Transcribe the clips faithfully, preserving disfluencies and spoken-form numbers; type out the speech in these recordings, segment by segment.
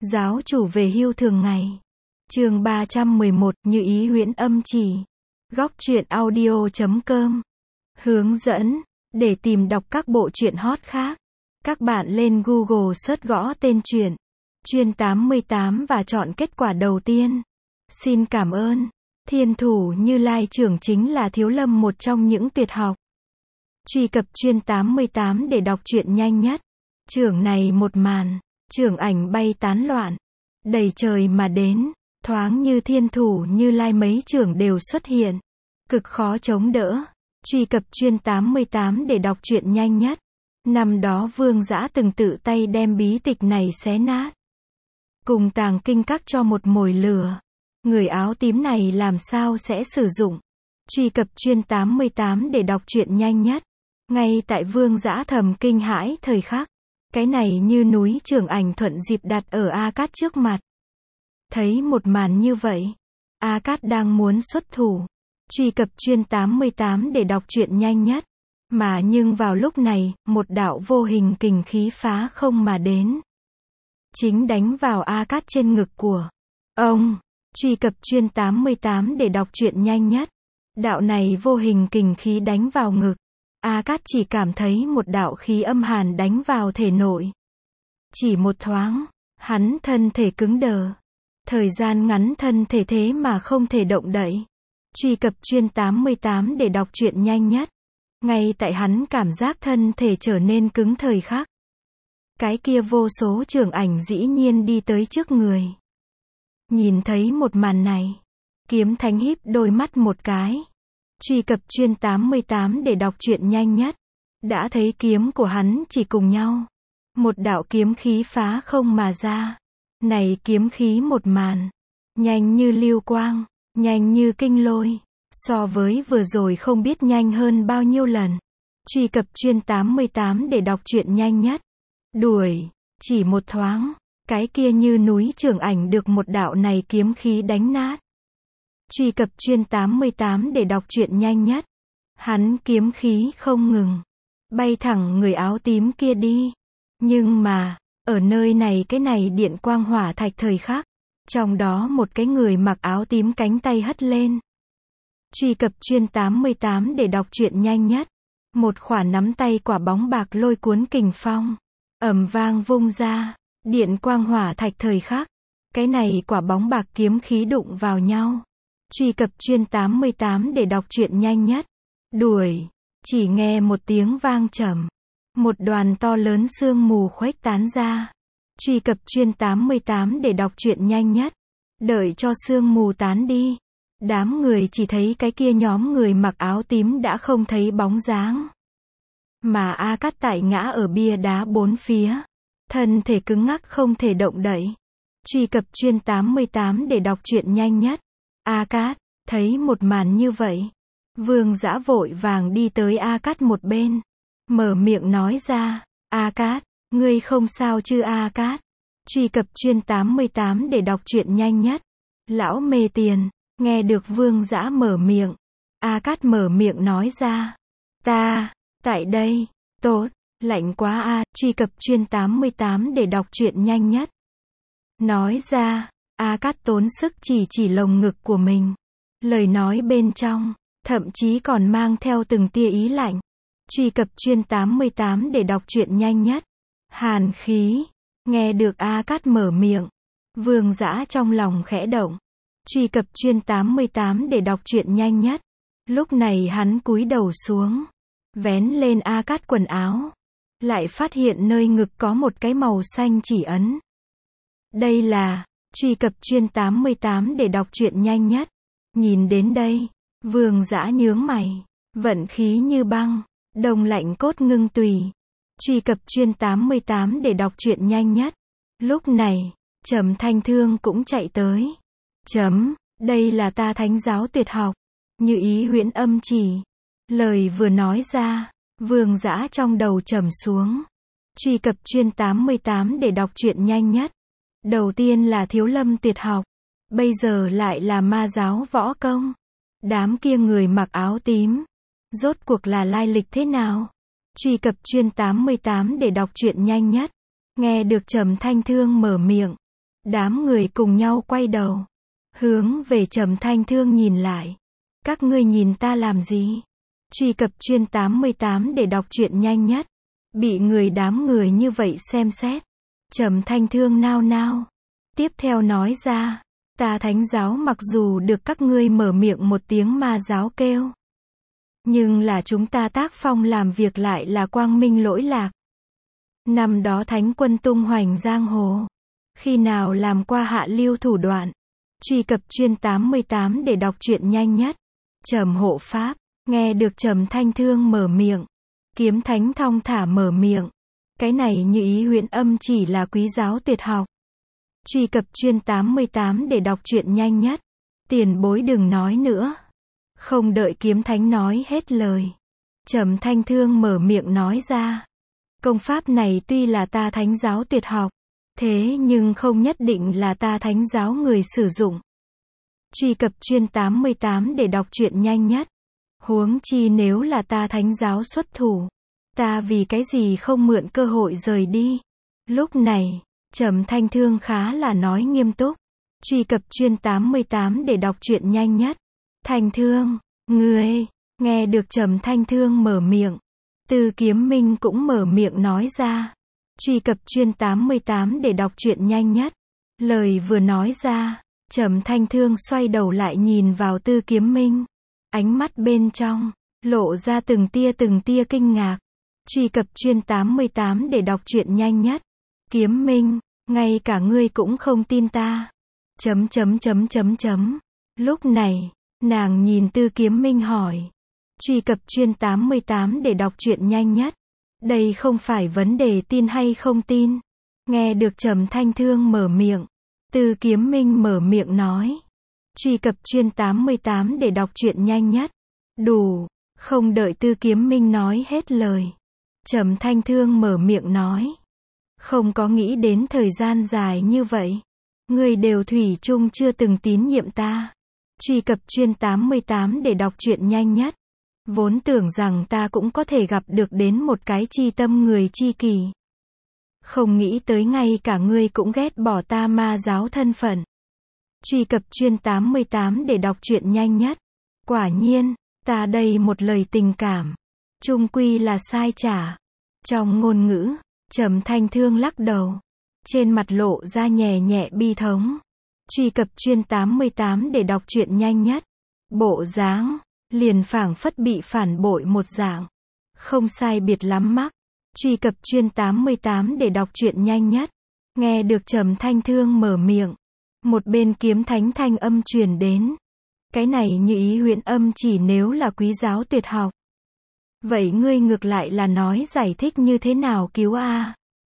Giáo chủ về hưu thường ngày. Chương ba trăm mười một, Như ý huyễn âm chỉ. Góc truyện audio chấm com. Hướng dẫn. Để tìm đọc các bộ truyện hot khác, các bạn lên Google search gõ tên truyện Truyện tám mươi tám và chọn kết quả đầu tiên. Xin cảm ơn. Thiên thủ Như Lai trưởng chính là thiếu lâm một trong những tuyệt học. Truy cập Truyện tám mươi tám để đọc truyện nhanh nhất. Trưởng này một màn, trưởng ảnh bay tán loạn, đầy trời mà đến, thoáng như thiên thủ Như Lai mấy trưởng đều xuất hiện, cực khó chống đỡ. Truy cập Truyện tám mươi tám để đọc truyện nhanh nhất. Năm đó Vương Dã từng tự tay đem bí tịch này xé nát, cùng tàng kinh các cho một mồi lửa. Người áo tím này làm sao sẽ sử dụng? Truy cập Truyện tám mươi tám để đọc truyện nhanh nhất. Ngay tại Vương Dã thầm kinh hãi thời khắc, cái này như núi trưởng ảnh thuận dịp đặt ở A Cát trước mặt. Thấy một màn như vậy, A Cát đang muốn xuất thủ. Truy cập Truyện tám mươi tám để đọc truyện nhanh nhất. Mà nhưng vào lúc này, một đạo vô hình kình khí phá không mà đến, chính đánh vào A Cát trên ngực của ông. Truy cập Truyện tám mươi tám để đọc truyện nhanh nhất. Đạo này vô hình kình khí đánh vào ngực, A Cát chỉ cảm thấy một đạo khí âm hàn đánh vào thể nội. Chỉ một thoáng, hắn thân thể cứng đờ. Thời gian ngắn thân thể thế mà không thể động đậy. Truy cập Truyện tám mươi tám để đọc truyện nhanh nhất. Ngay tại hắn cảm giác thân thể trở nên cứng thời khắc, cái kia vô số trưởng ảnh dĩ nhiên đi tới trước người. Nhìn thấy một màn này, Kiếm Thánh híp đôi mắt một cái. Truy cập Truyện tám mươi tám để đọc truyện nhanh nhất. Đã thấy kiếm của hắn chỉ cùng nhau, một đạo kiếm khí phá không mà ra. Này kiếm khí một màn, nhanh như lưu quang, nhanh như kinh lôi, so với vừa rồi không biết nhanh hơn bao nhiêu lần. Truy cập Truyện tám mươi tám để đọc truyện nhanh nhất. Đuổi, chỉ một thoáng, cái kia như núi trưởng ảnh được một đạo này kiếm khí đánh nát. Truy cập Truyện tám mươi tám để đọc truyện nhanh nhất. Hắn kiếm khí không ngừng, bay thẳng người áo tím kia đi. Nhưng mà, ở nơi này cái này điện quang hỏa thạch thời khắc, trong đó một cái người mặc áo tím cánh tay hất lên. Truy cập Truyện tám mươi tám để đọc truyện nhanh nhất. Một khỏa nắm tay quả bóng bạc lôi cuốn kình phong, ầm vang vung ra, điện quang hỏa thạch thời khắc, cái này quả bóng bạc kiếm khí đụng vào nhau. Truy cập Truyện tám mươi tám để đọc truyện nhanh nhất. Đuổi, chỉ nghe một tiếng vang trầm, một đoàn to lớn sương mù khuếch tán ra. Truy cập Truyện tám mươi tám để đọc truyện nhanh nhất. Đợi cho sương mù tán đi, đám người chỉ thấy cái kia nhóm người mặc áo tím đã không thấy bóng dáng. Mà A Cát tại ngã ở bia đá bốn phía, thân thể cứng ngắc không thể động đậy. Truy cập Truyện tám mươi tám để đọc truyện nhanh nhất. A Cát thấy một màn như vậy, Vương Dã vội vàng đi tới A Cát một bên, mở miệng nói ra, A Cát, ngươi không sao chứ A Cát? Truy cập Truyện tám mươi tám để đọc truyện nhanh nhất. Lão mê tiền. Nghe được Vương Dã mở miệng, A Cát mở miệng nói ra, ta, tại đây, tốt, lạnh quá a. Truy cập Truyện tám mươi tám để đọc truyện nhanh nhất. Nói ra, A Cát tốn sức chỉ chỉ lồng ngực của mình. Lời nói bên trong, thậm chí còn mang theo từng tia ý lạnh. Truy cập Truyện tám mươi tám để đọc truyện nhanh nhất. Hàn khí. Nghe được A Cát mở miệng, Vương Dã trong lòng khẽ động. Truy cập Truyện tám mươi tám để đọc truyện nhanh nhất. Lúc này hắn cúi đầu xuống, vén lên A Cát quần áo, lại phát hiện nơi ngực có một cái màu xanh chỉ ấn. Đây là, truy cập Truyện tám mươi tám để đọc truyện nhanh nhất. Nhìn đến đây, Vương Dã nhướng mày, vận khí như băng, đông lạnh cốt ngưng tùy. Truy cập Truyện tám mươi tám để đọc truyện nhanh nhất. Lúc này, Trầm Thanh Thương cũng chạy tới. Chấm, đây là ta thánh giáo tuyệt học, Như ý huyễn âm chỉ. Lời vừa nói ra, Vương Dã trong đầu trầm xuống. Truy cập Truyện tám mươi tám để đọc truyện nhanh nhất. Đầu tiên là thiếu lâm tuyệt học, bây giờ lại là ma giáo võ công. Đám kia người mặc áo tím, rốt cuộc là lai lịch thế nào? Truy cập Truyện tám mươi tám để đọc truyện nhanh nhất. Nghe được Trầm Thanh Thương mở miệng, Đám người cùng nhau quay đầu, hướng về Trầm Thanh Thương nhìn lại. Các ngươi nhìn ta làm gì? Truy cập chuyên tám mươi tám để đọc truyện nhanh nhất. Bị người đám người như vậy xem xét. Trầm Thanh Thương nao nao. Tiếp theo nói ra, ta thánh giáo mặc dù được các ngươi mở miệng một tiếng ma giáo kêu, nhưng là chúng ta tác phong làm việc lại là quang minh lỗi lạc. Năm đó thánh quân tung hoành giang hồ, khi nào làm qua hạ lưu thủ đoạn. Truy cập chuyên tám mươi tám để đọc truyện nhanh nhất. Trầm hộ pháp, nghe được Trầm Thanh Thương mở miệng. Kiếm thánh thong thả mở miệng. Cái này như ý huyễn âm chỉ là quý giáo tuyệt học. Truy cập chuyên tám mươi tám để đọc truyện nhanh nhất. Tiền bối đừng nói nữa. Không đợi kiếm thánh nói hết lời, Trầm Thanh Thương mở miệng nói ra. Công pháp này tuy là ta thánh giáo tuyệt học, thế nhưng không nhất định là ta thánh giáo người sử dụng. Truy cập chuyên tám mươi tám để đọc truyện nhanh nhất. Huống chi nếu là ta thánh giáo xuất thủ, ta vì cái gì không mượn cơ hội rời đi. Lúc này, Trầm Thanh Thương khá là nói nghiêm túc. Truy cập chuyên tám mươi tám để đọc truyện nhanh nhất. Thanh Thương, ngươi, nghe được Trầm Thanh Thương mở miệng. Từ Kiếm Minh cũng mở miệng nói ra. Truy cập chuyên tám mươi tám để đọc truyện nhanh nhất. Lời vừa nói ra, Trầm Thanh Thương xoay đầu lại nhìn vào Tư Kiếm Minh. Ánh mắt bên trong, lộ ra từng tia từng tia kinh ngạc. Truy cập chuyên tám mươi tám để đọc truyện nhanh nhất. Kiếm Minh, ngay cả ngươi cũng không tin ta. Chấm chấm chấm chấm chấm. Lúc này, nàng nhìn Tư Kiếm Minh hỏi. Truy cập chuyên tám mươi tám để đọc truyện nhanh nhất. Đây không phải vấn đề tin hay không tin. Nghe được Trầm Thanh Thương mở miệng, Tư Kiếm Minh mở miệng nói. Truy cập chuyên tám mươi tám để đọc truyện nhanh nhất. Đủ, không đợi Tư Kiếm Minh nói hết lời, Trầm Thanh Thương mở miệng nói. Không có nghĩ đến thời gian dài như vậy, ngươi đều thủy chung chưa từng tín nhiệm ta. Truy cập chuyên tám mươi tám để đọc truyện nhanh nhất. Vốn tưởng rằng ta cũng có thể gặp được đến một cái chi tâm người chi kỷ. Không nghĩ tới ngay cả ngươi cũng ghét bỏ ta ma giáo thân phận. Truy cập chuyên tám mươi tám để đọc truyện nhanh nhất. Quả nhiên, ta đây một lời tình cảm, chung quy là sai trả. Trong ngôn ngữ, Trầm Thanh Thương lắc đầu, trên mặt lộ ra nhẹ nhẹ bi thống. Truy cập chuyên tám mươi tám để đọc truyện nhanh nhất. Bộ dáng, liền phảng phất bị phản bội một dạng. Không sai biệt lắm mắc. Truy cập chuyên tám mươi tám để đọc truyện nhanh nhất. Nghe được Trầm Thanh Thương mở miệng, một bên kiếm thánh thanh âm truyền đến. Cái này như ý huyễn âm chỉ nếu là quý giáo tuyệt học, vậy ngươi ngược lại là nói giải thích như thế nào cứu a?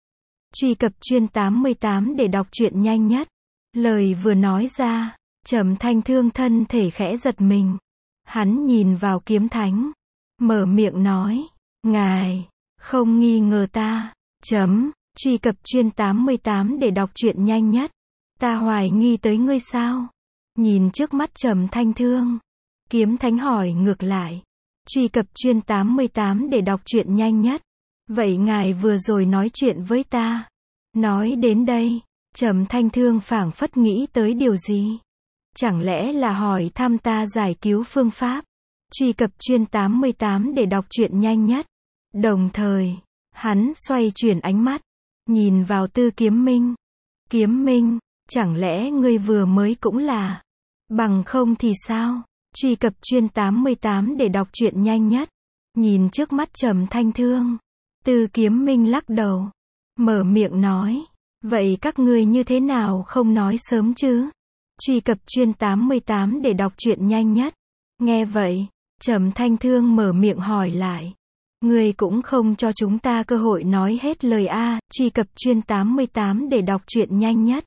Truy cập chuyên tám mươi tám để đọc truyện nhanh nhất. Lời vừa nói ra, Trầm Thanh Thương thân thể khẽ giật mình. Hắn nhìn vào kiếm thánh, mở miệng nói, ngài, không nghi ngờ ta, chấm, truy cập chuyên tám mươi tám để đọc truyện nhanh nhất. Ta hoài nghi tới ngươi sao? Nhìn trước mắt Trầm Thanh Thương, kiếm thánh hỏi ngược lại. Truy cập chuyên tám mươi tám để đọc truyện nhanh nhất. Vậy ngài vừa rồi nói chuyện với ta. Nói đến đây, Trầm Thanh Thương phảng phất nghĩ tới điều gì? Chẳng lẽ là hỏi thăm ta giải cứu phương pháp? Truy cập chuyên tám mươi tám để đọc truyện nhanh nhất. Đồng thời, hắn xoay chuyển ánh mắt, nhìn vào Tư Kiếm Minh. Kiếm Minh, chẳng lẽ ngươi vừa mới cũng là? Bằng không thì sao? Truy cập chuyên tám mươi tám để đọc truyện nhanh nhất. Nhìn trước mắt Trầm Thanh Thương, Tư Kiếm Minh lắc đầu, mở miệng nói, vậy các ngươi như thế nào không nói sớm chứ? Truy cập chuyên tám mươi tám để đọc truyện nhanh nhất. Nghe vậy, Trầm Thanh Thương mở miệng hỏi lại, ngươi cũng không cho chúng ta cơ hội nói hết lời a? Truy cập chuyên tám mươi tám để đọc truyện nhanh nhất.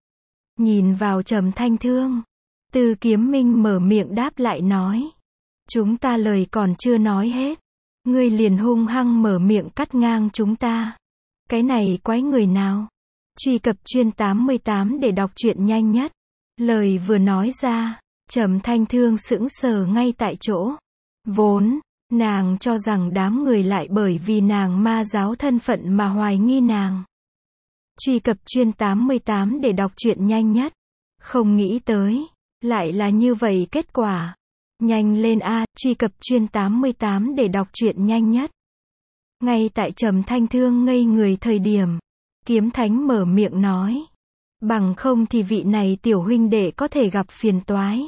Nhìn vào Trầm Thanh Thương, Tư Kiếm Minh mở miệng đáp lại nói, chúng ta lời còn chưa nói hết, ngươi liền hung hăng mở miệng cắt ngang chúng ta. Cái này quái người nào? Truy cập chuyên tám mươi tám để đọc truyện nhanh nhất. Lời vừa nói ra, Trầm Thanh Thương sững sờ ngay tại chỗ. Vốn, nàng cho rằng đám người lại bởi vì nàng ma giáo thân phận mà hoài nghi nàng. Truy cập chuyên tám mươi tám để đọc truyện nhanh nhất. Không nghĩ tới, lại là như vậy kết quả. Nhanh lên a, truy cập chuyên tám mươi tám để đọc truyện nhanh nhất. Ngay tại Trầm Thanh Thương ngây người thời điểm, Kiếm Thánh mở miệng nói. Bằng không thì vị này tiểu huynh đệ có thể gặp phiền toái.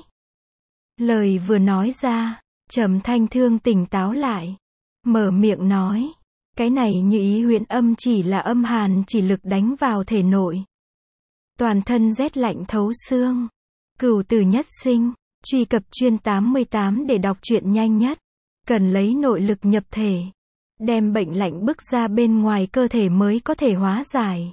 Lời vừa nói ra, Trầm Thanh Thương tỉnh táo lại. Mở miệng nói. Cái này như ý huyễn âm chỉ là âm hàn chỉ lực đánh vào thể nội. Toàn thân rét lạnh thấu xương. Cửu tử nhất sinh. Truy cập chuyên tám mươi tám để đọc truyện nhanh nhất. Cần lấy nội lực nhập thể. Đem bệnh lạnh bức ra bên ngoài cơ thể mới có thể hóa giải.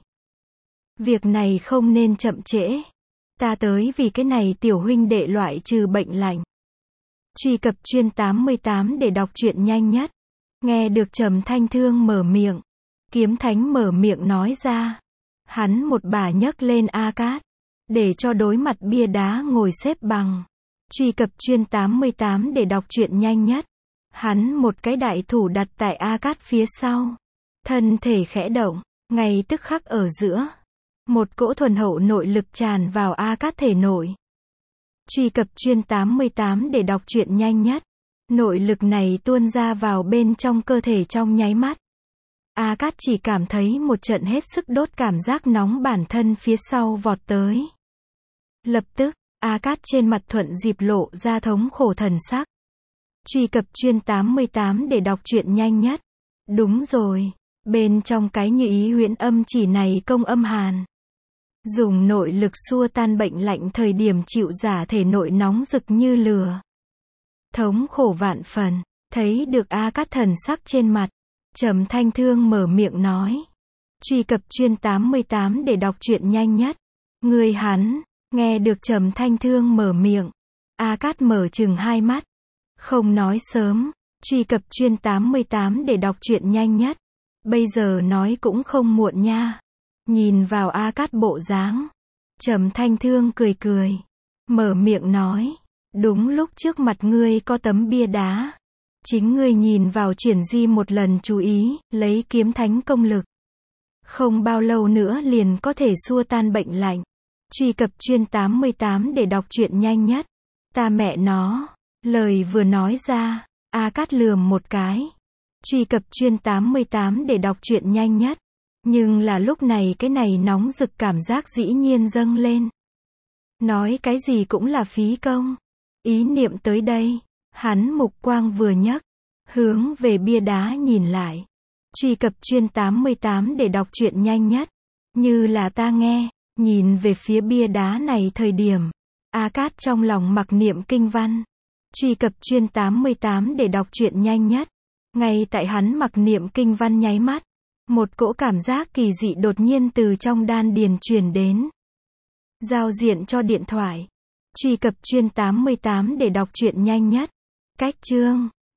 Việc này không nên chậm trễ. Ta tới vì cái này tiểu huynh đệ loại trừ bệnh lạnh. Truy cập chuyên tám mươi tám để đọc truyện nhanh nhất. Nghe được Trầm Thanh Thương mở miệng. Kiếm Thánh mở miệng nói ra. Hắn một bà nhấc lên A Cát. Để cho đối mặt bia đá ngồi xếp bằng. Truy cập chuyên tám mươi tám để đọc truyện nhanh nhất. Hắn một cái đại thủ đặt tại A Cát phía sau. Thân thể khẽ động. Ngay tức khắc ở giữa. Một cỗ thuần hậu nội lực tràn vào A Cát thể nội. Truy cập chuyên tám mươi tám để đọc truyện nhanh nhất. Nội lực này tuôn ra vào bên trong cơ thể trong nháy mắt. A Cát chỉ cảm thấy một trận hết sức đốt cảm giác nóng bản thân phía sau vọt tới. Lập tức, A Cát trên mặt thuận dịp lộ ra thống khổ thần sắc. Truy cập chuyên tám mươi tám để đọc truyện nhanh nhất. Đúng rồi, bên trong cái như ý huyễn âm chỉ này công âm hàn. Dùng nội lực xua tan bệnh lạnh thời điểm chịu giả thể nội nóng rực như lửa. Thống khổ vạn phần, thấy được A Cát thần sắc trên mặt. Trầm Thanh Thương mở miệng nói. Truy cập chuyên tám mươi tám để đọc truyện nhanh nhất. Người hắn, nghe được Trầm Thanh Thương mở miệng. A Cát mở chừng hai mắt. Không nói sớm, truy cập chuyên tám mươi tám để đọc truyện nhanh nhất. Bây giờ nói cũng không muộn nha. Nhìn vào A Cát bộ dáng. Trầm Thanh Thương cười cười. Mở miệng nói. Đúng lúc trước mặt ngươi có tấm bia đá. Chính ngươi nhìn vào chuyển di một lần chú ý, lấy kiếm thánh công lực. Không bao lâu nữa liền có thể xua tan bệnh lạnh. Truy cập chuyên tám mươi tám để đọc truyện nhanh nhất. Ta mẹ nó. Lời vừa nói ra, A Cát lườm một cái. Truy cập chuyên tám mươi tám để đọc truyện nhanh nhất. Nhưng là lúc này cái này nóng rực cảm giác dĩ nhiên dâng lên. Nói cái gì cũng là phí công. Ý niệm tới đây, hắn mục quang vừa nhấc, hướng về bia đá nhìn lại. Truy cập chuyên tám mươi tám để đọc truyện nhanh nhất. Như là ta nghe, nhìn về phía bia đá này thời điểm. A Cát trong lòng mặc niệm kinh văn. Truy cập chuyên tám mươi tám để đọc truyện nhanh nhất. Ngay tại hắn mặc niệm kinh văn nháy mắt. Một cỗ cảm giác kỳ dị đột nhiên từ trong đan điền truyền đến. Giao diện cho điện thoại. Truy cập chuyên tám mươi tám để đọc truyện nhanh nhất. Cách chương